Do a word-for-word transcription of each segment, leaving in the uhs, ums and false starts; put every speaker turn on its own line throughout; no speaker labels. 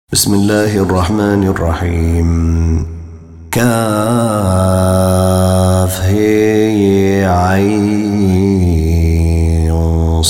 بسم الله الرحمن الرحيم. كاف هي عين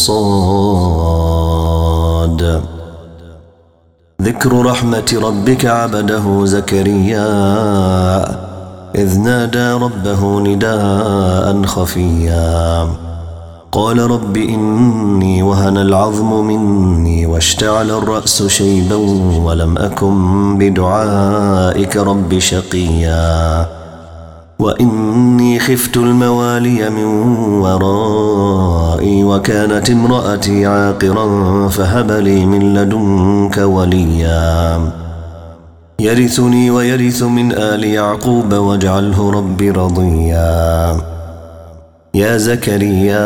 صاد. ذكر رحمة ربك عبده زكريا إذ نادى ربه نداء خفيا قال رب إني وهن العظم مني واشتعل الرأس شيبا ولم أكن بدعائك رب شقيا وإني خفت الموالي من ورائي وكانت امرأتي عاقرا فهب لي من لدنك وليا يرثني ويرث من آل يعقوب واجعله رب رضيا. يا زكريا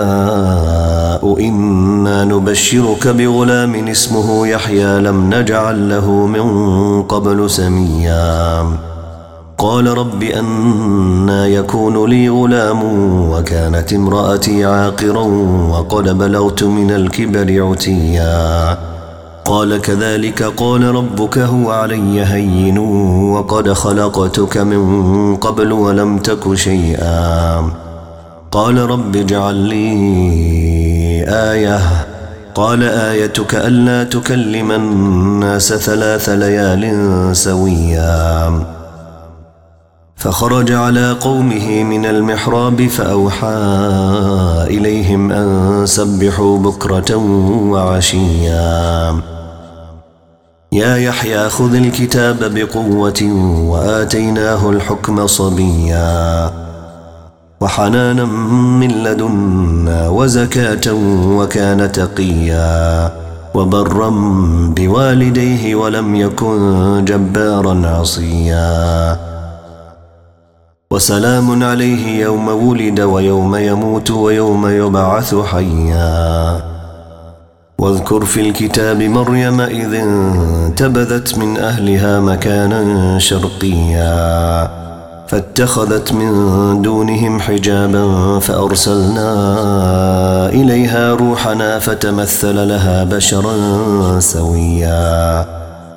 إنا نبشرك بغلام اسمه يحيى لم نجعل له من قبل سميا قال رب أنى يكون لي غلام وكانت امرأتي عاقرا وقد بلغت من الكبر عتيا قال كذلك قال ربك هو علي هين وقد خلقتك من قبل ولم تك شيئا قال رب اجعل لي آية قال آيتك ألا تكلم الناس ثلاث ليال سويا فخرج على قومه من المحراب فأوحى إليهم أن سبحوا بكرة وعشيا يا يحيى خذ الكتاب بقوة وآتيناه الحكم صبيا وحنانا من لدنا وزكاة وكان تقيا وبرا بوالديه ولم يكن جبارا عصيا وسلام عليه يوم ولد ويوم يموت ويوم يبعث حيا واذكر في الكتاب مريم إذ انتبذت من أهلها مكانا شرقيا فاتخذت من دونهم حجابا فأرسلنا إليها روحنا فتمثل لها بشرا سويا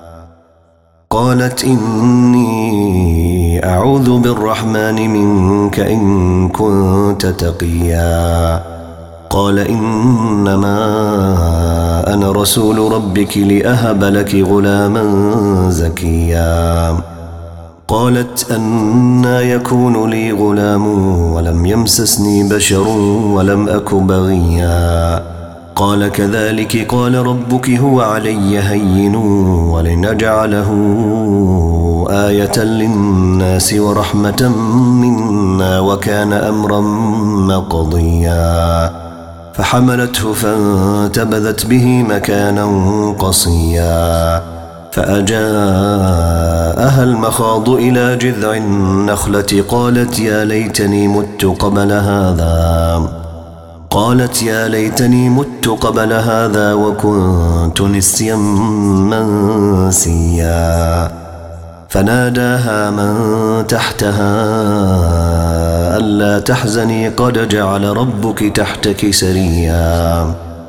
قالت إني أعوذ بالرحمن منك إن كنت تقيا قال إنما أنا رسول ربك لأهب لك غلاما زكيا قالت أنى يكون لي غلام ولم يمسسني بشر ولم أك بغيا قال كذلك قال ربك هو علي هين ولنجعله آية للناس ورحمة منا وكان أمرا مقضيا فحملته فانتبذت به مكانا قصيا فأجاءها المخاض إلى جذع النخلة قالت يا ليتني مت قبل هذا قالت يا ليتني مت قبل هذا وكنت نسيا منسيا فناداها من تحتها ألا تحزني قد جعل ربك تحتك سريا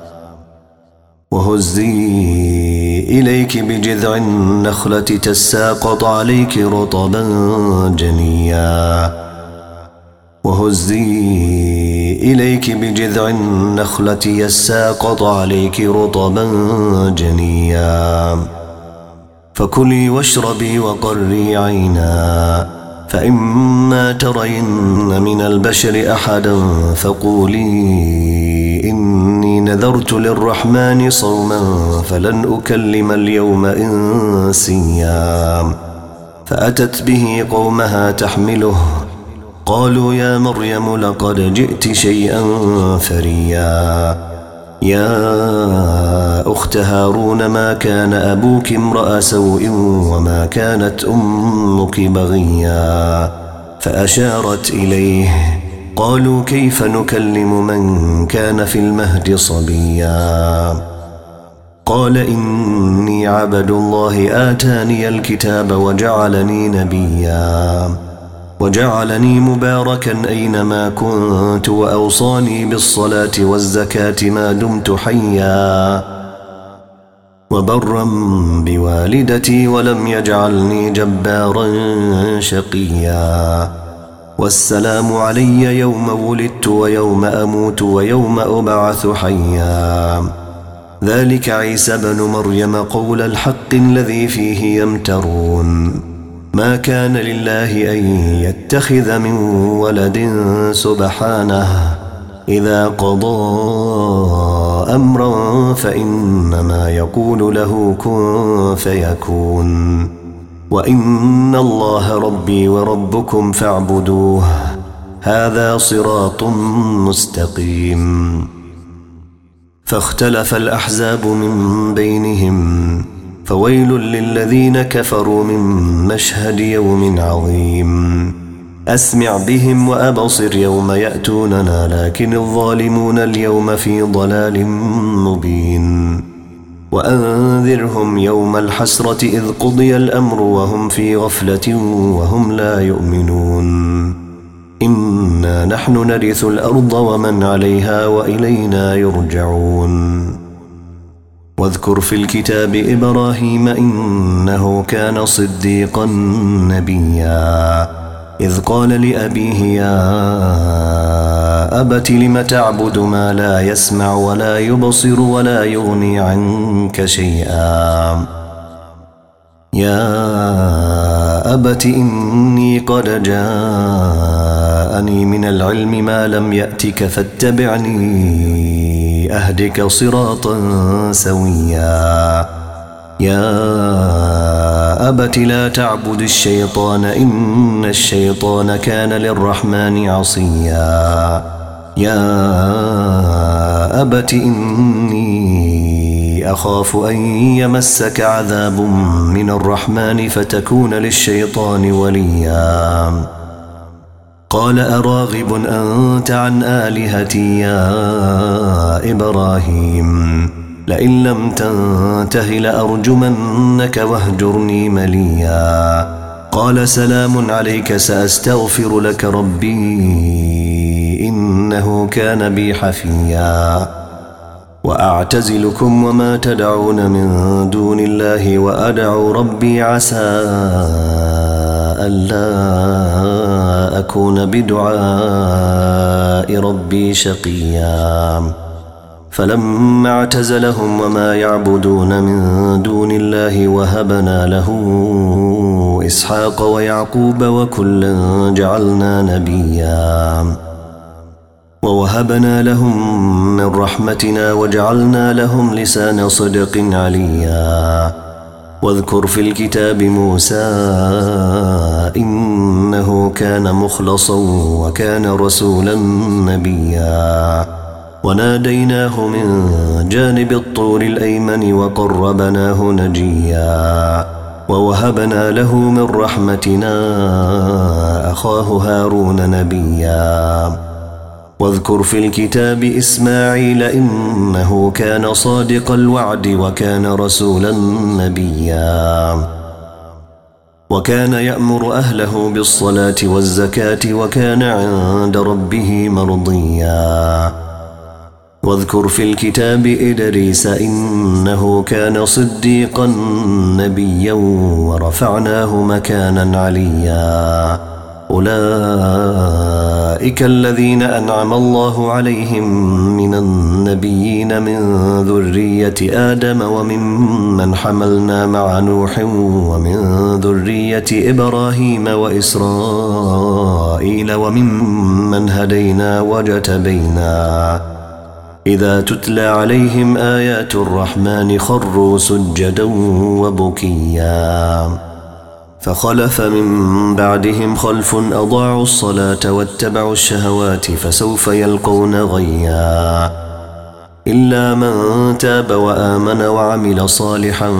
وهزي إليك بجذع النخلة تساقط عليك رطبا جنيا وهزي إليك بجذع النخلة يساقط عليك رطبا جنيا فكلي واشربي وقري عينا فإما ترين من البشر أحدا فقولي إني نذرت للرحمن صوما فلن أكلم اليوم إنسيا فأتت به قومها تحمله قالوا يا مريم لقد جئت شيئا فريا يا أخت هارون ما كان أبوك امرأ سوء وما كانت أمك بغيا فأشارت إليه قالوا كيف نكلم من كان في المهد صبيا قال إني عبد الله آتاني الكتاب وجعلني نبيا وجعلني مباركا أينما كنت وأوصاني بالصلاة والزكاة ما دمت حيا وبرا بوالدتي ولم يجعلني جبارا شقيا والسلام علي يوم ولدت ويوم أموت ويوم أبعث حيا ذلك عيسى بن مريم قول الحق الذي فيه يمترون ما كان لله أن يتخذ من ولد سبحانه إذا قضى أمرا فإنما يقول له كن فيكون وإن الله ربي وربكم فاعبدوه هذا صراط مستقيم فاختلف الأحزاب من بينهم فويل للذين كفروا من مشهد يوم عظيم أسمع بهم وأبصر يوم يأتوننا لكن الظالمون اليوم في ضلال مبين وأنذرهم يوم الحسرة إذ قضي الأمر وهم في غفلة وهم لا يؤمنون إنا نحن نرث الأرض ومن عليها وإلينا يرجعون واذكر في الكتاب إبراهيم إنه كان صديقا نبيا إذ قال لأبيه يا أبت لم تعبد ما لا يسمع ولا يبصر ولا يغني عنك شيئا يا أبت إني قد جاءني من العلم ما لم يأتك فاتبعني أهدك صراطا سويا يا أبت لا تعبد الشيطان إن الشيطان كان للرحمن عصيا يا أبت إني أخاف أن يمسك عذاب من الرحمن فتكون للشيطان وليا قال أراغب أنت عن آلهتي يا إبراهيم لئن لم تنته لأرجمنك واهجرني مليا قال سلام عليك سأستغفر لك ربي إنه كان بي حفيا وأعتزلكم وما تدعون من دون الله وأدعو ربي عسى ألا أكون بدعاء ربي شقيا فلما اعتزلهم وما يعبدون من دون الله وهبنا له إسحاق ويعقوب وكلا جعلنا نبيا ووهبنا لهم من رحمتنا وجعلنا لهم لسان صدق عليا واذكر في الكتاب موسى إنه كان مخلصا وكان رسولا نبيا وناديناه من جانب الطور الأيمن وقربناه نجيا ووهبنا له من رحمتنا أخاه هارون نبيا واذكر في الكتاب إسماعيل إنه كان صادق الوعد وكان رسولا نبيا وكان يأمر أهله بالصلاة والزكاة وكان عند ربه مرضيا واذكر في الكتاب إدريس إنه كان صديقا نبيا ورفعناه مكانا عليا أولئك الذين أنعم الله عليهم من النبيين من ذرية آدم وممن حملنا مع نوح ومن ذرية إبراهيم وإسرائيل وممن هدينا وجتبينا إذا تتلى عليهم آيات الرحمن خروا سجدا وبكيا فخلف من بعدهم خلف أضاعوا الصلاة واتبعوا الشهوات فسوف يلقون غيا إلا من تاب وآمن وعمل صالحا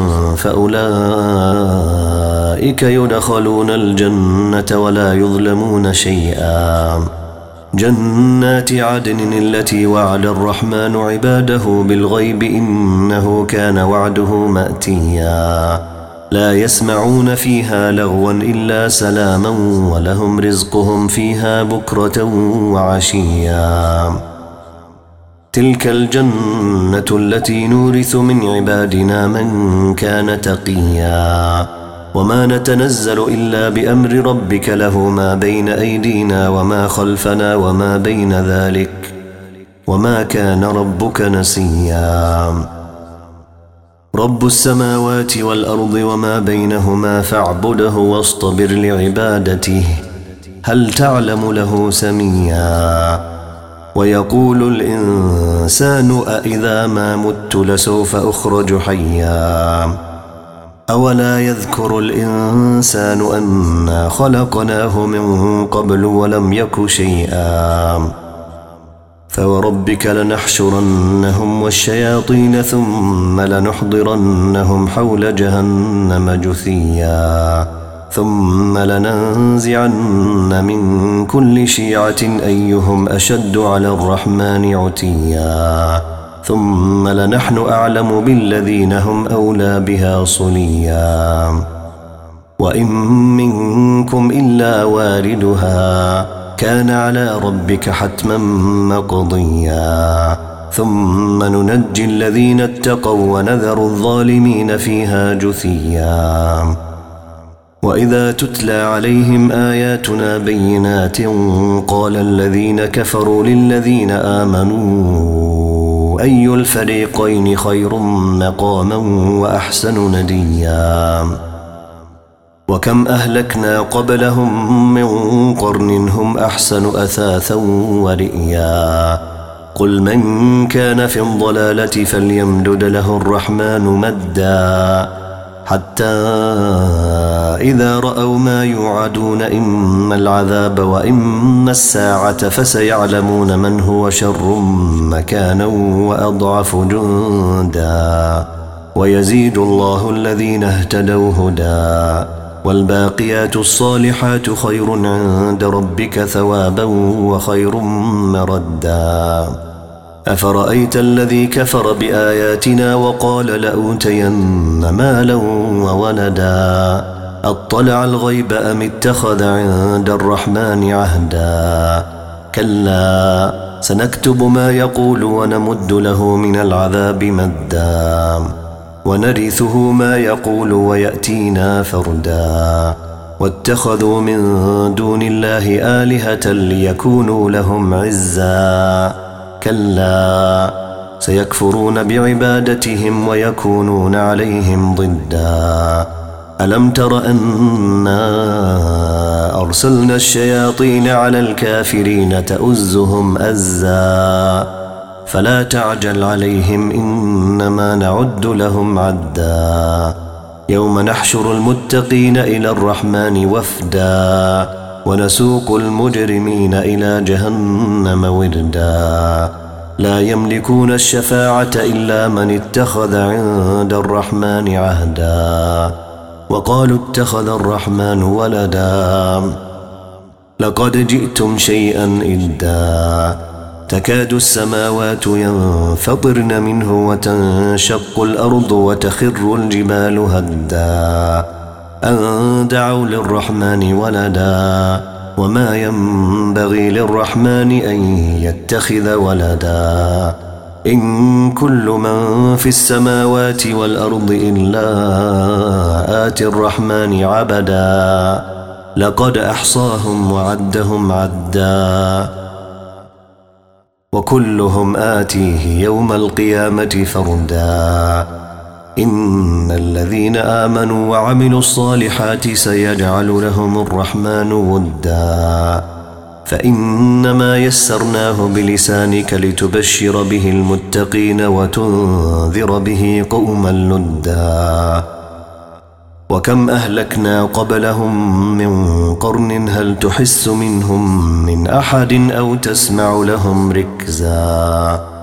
فأولئك يدخلون الجنة ولا يظلمون شيئا جنات عدن التي وعد الرحمن عباده بالغيب إنه كان وعده مأتيا لا يسمعون فيها لغوا إلا سلاما ولهم رزقهم فيها بكرة وعشيا تلك الجنة التي نورث من عبادنا من كان تقيا وما نتنزل إلا بأمر ربك له ما بين أيدينا وما خلفنا وما بين ذلك وما كان ربك نسيا رب السماوات والأرض وما بينهما فاعبده واصطبر لعبادته هل تعلم له سميا ويقول الإنسان أإذا ما مت لسوف أخرج حيا أولا يذكر الإنسان أنا خلقناه من قبل ولم يك شيئا فوربك لنحشرنهم والشياطين ثم لنحضرنهم حول جهنم جثيا ثم لننزعن من كل شيعة أيهم أشد على الرحمن عتيا ثم لنحن أعلم بالذين هم أولى بها صليا وإن منكم إلا واردها كان على ربك حتما مقضيا ثم ننجي الذين اتقوا ونذر الظالمين فيها جثيا وإذا تتلى عليهم آياتنا بينات قال الذين كفروا للذين آمنوا أي الفريقين خير مقاما وأحسن نديا وكم أهلكنا قبلهم من قرن هم أحسن أثاثا ورئيا قل من كان في الضلالة فليمدد له الرحمن مدا حتى إذا رأوا ما يوعدون إما العذاب وإما الساعة فسيعلمون من هو شر مكانا وأضعف جندا ويزيد الله الذين اهتدوا هدى والباقيات الصالحات خير عند ربك ثوابا وخير مردا أفرأيت الذي كفر بآياتنا وقال لأوتين مالا وولدا أطلع الغيب أم اتخذ عند الرحمن عهدا كلا سنكتب ما يقول ونمد له من العذاب مدا ونرثه ما يقول ويأتينا فردا واتخذوا من دون الله آلهة ليكونوا لهم عزا كلا سيكفرون بعبادتهم ويكونون عليهم ضدا ألم تر أنا أرسلنا الشياطين على الكافرين تؤزهم أزا فلا تعجل عليهم إنما نعد لهم عدا يوم نحشر المتقين إلى الرحمن وفدا ونسوق المجرمين إلى جهنم وردا لا يملكون الشفاعة إلا من اتخذ عند الرحمن عهدا وقالوا اتخذ الرحمن ولدا لقد جئتم شيئا إدا تكاد السماوات ينفطرن منه وتنشق الأرض وتخر الجبال هدا أن دعوا للرحمن ولدا وما ينبغي للرحمن أن يتخذ ولدا إن كل من في السماوات والأرض إلا آتي الرحمن عبدا لقد أحصاهم وعدهم عدا وكلهم آتيه يوم القيامة فردا إن الذين آمنوا وعملوا الصالحات سيجعل لهم الرحمن ودا فإنما يسرناه بلسانك لتبشر به المتقين وتنذر به قوما لدا وكم أهلكنا قبلهم من قرن هل تحس منهم من أحد أو تسمع لهم ركزا